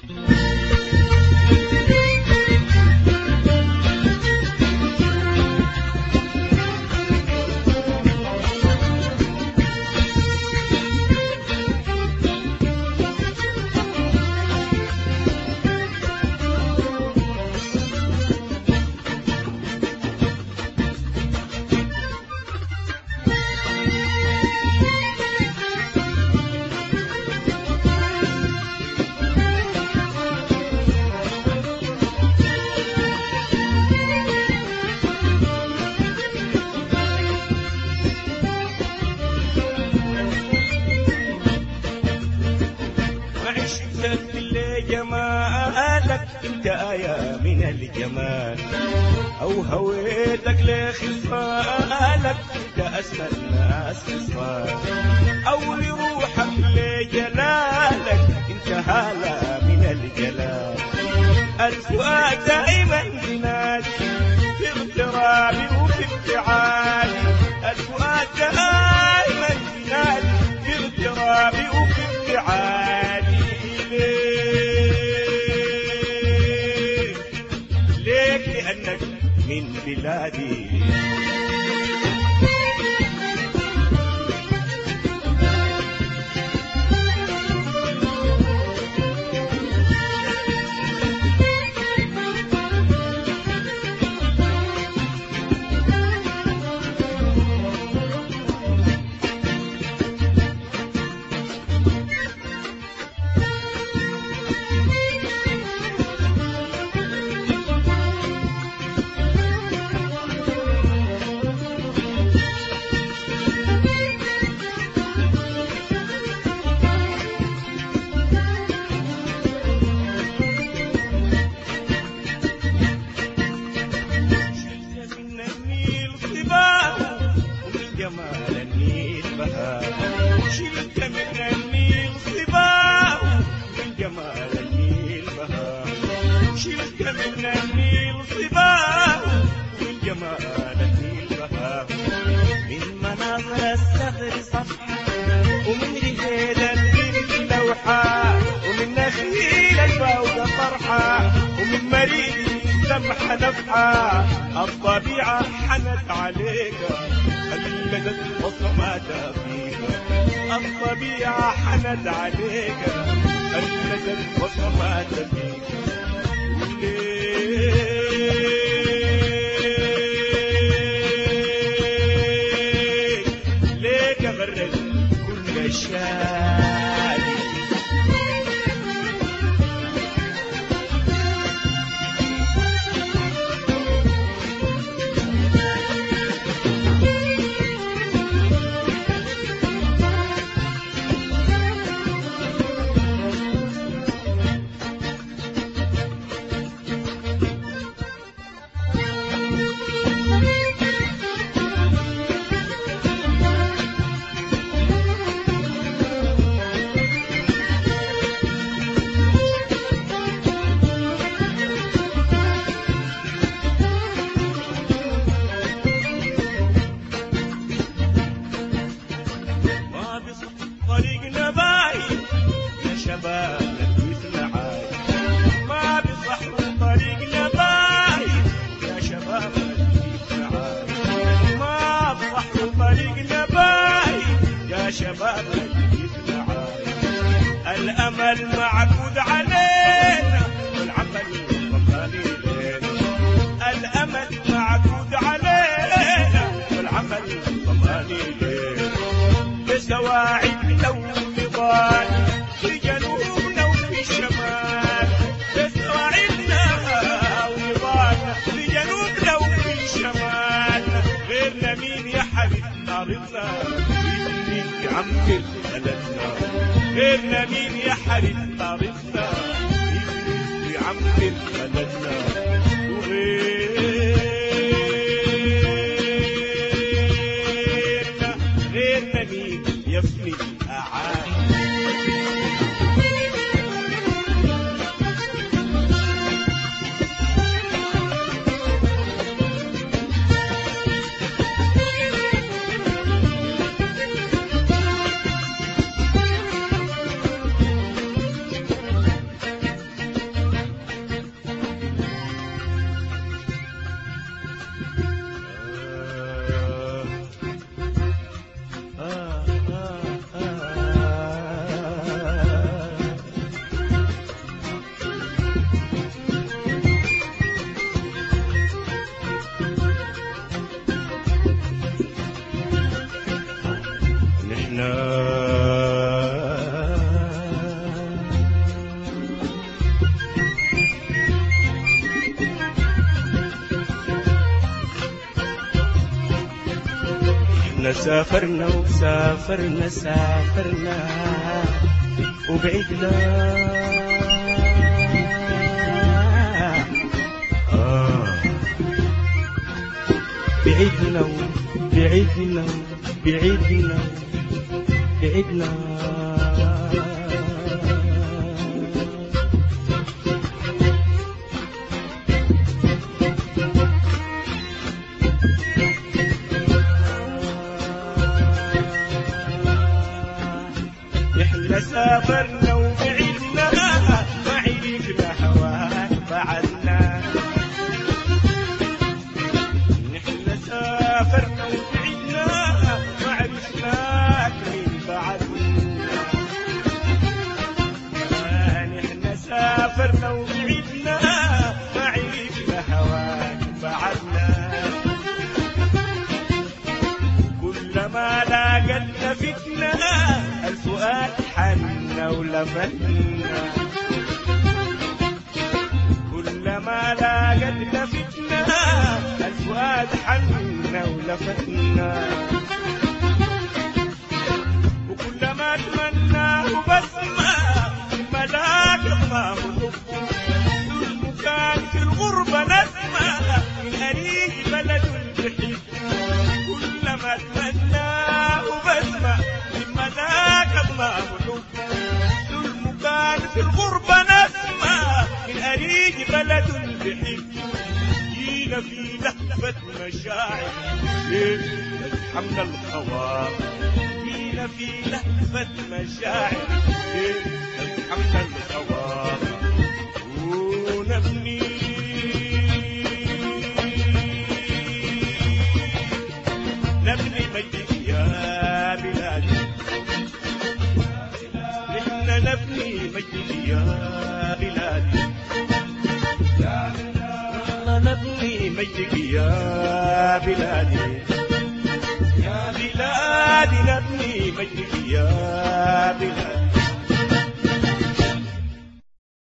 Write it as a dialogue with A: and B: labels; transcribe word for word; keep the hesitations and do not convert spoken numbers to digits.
A: جمالك انت آية من الجمال، او هويتك لخصالك انت اسمى الناس خصال، او لروحك لجلالك انت هالة من الجلال. الفؤاد دائما ينادي في اغترابي وفي ابتعادي، الفؤاد دائما ينادي في اغترابي وفي ابتعادي. ليك لأنك من بلادي. جمال النيل بهاء، شلت من النيل صباه من جمال النيل بهاء، شلت من النيل صباه من جمال النيل بهاء. من مناظر الصخر صفحة، ومن رجال البر لوحة، ومن نخيل الفوق فرحة، ومن مريد سمحة نفحة. الطبيعة حنت عليك خلدت وصماتها فيك، الطبيعة حنت عليك خلدت وصماتها فيك. ليك ليك غرد كل شادي. طريقنا باين يا شباب نلبس العاي، ما بصح طريقنا باين يا شباب نلبس العاي، ما بصح طريقنا باين يا شباب نلبس العاي. الأمل معقود علينا والعمل ضماني لينا، الأمل معقود علينا والعمل ضماني لينا. بسواعد لو نضال في جنوبنا وفي شمال، بسواعدنا ونضال في جنوبنا وفي شمال. غيرنا مين يا حبيب نارنا مين يعمر بلدنا، غيرنا مين يا حبيب نارنا مين يعمر بلدنا. وغيرنا غيرنا مين يفني الأعالي. احنا سافرنا وسافرنا سافرنا وبعدنا آه بعدنا بعدنا بعدنا بعدنا احنا سافرنا وبعدنا ما عرفنا هواك بعدنا. احنا سافرنا وبعدنا ما عرفناك من بعدنا. احنا سافرنا وبعدنا ما عرفنا هواك بعدنا. كلما لاقتنا فتنة الفؤاد حنا ولفتنا. كلما لاقتنا فتنة الفؤاد حنا ولفتنا. وكلما اتمناه بسمة ملاك الله حبه. المكان في الغربة نسمة من أريج بلد البحيث. كلما اتمناه بسمة من ملاك الله حبه. المكان في الغربة نسمة من أريج بلد البحيث. جينا في لهفة مشاعر ليه نتحمل الخواطر. جينا في لهفة مشاعر ليه نتحمل الخواطر. ونبني نبني مجدك يا بلادي. احنا نبني مجدك يا بلادي. احنا نبني مجدك يا بلادي. يا بلادي نبني مجدك يا بلادي.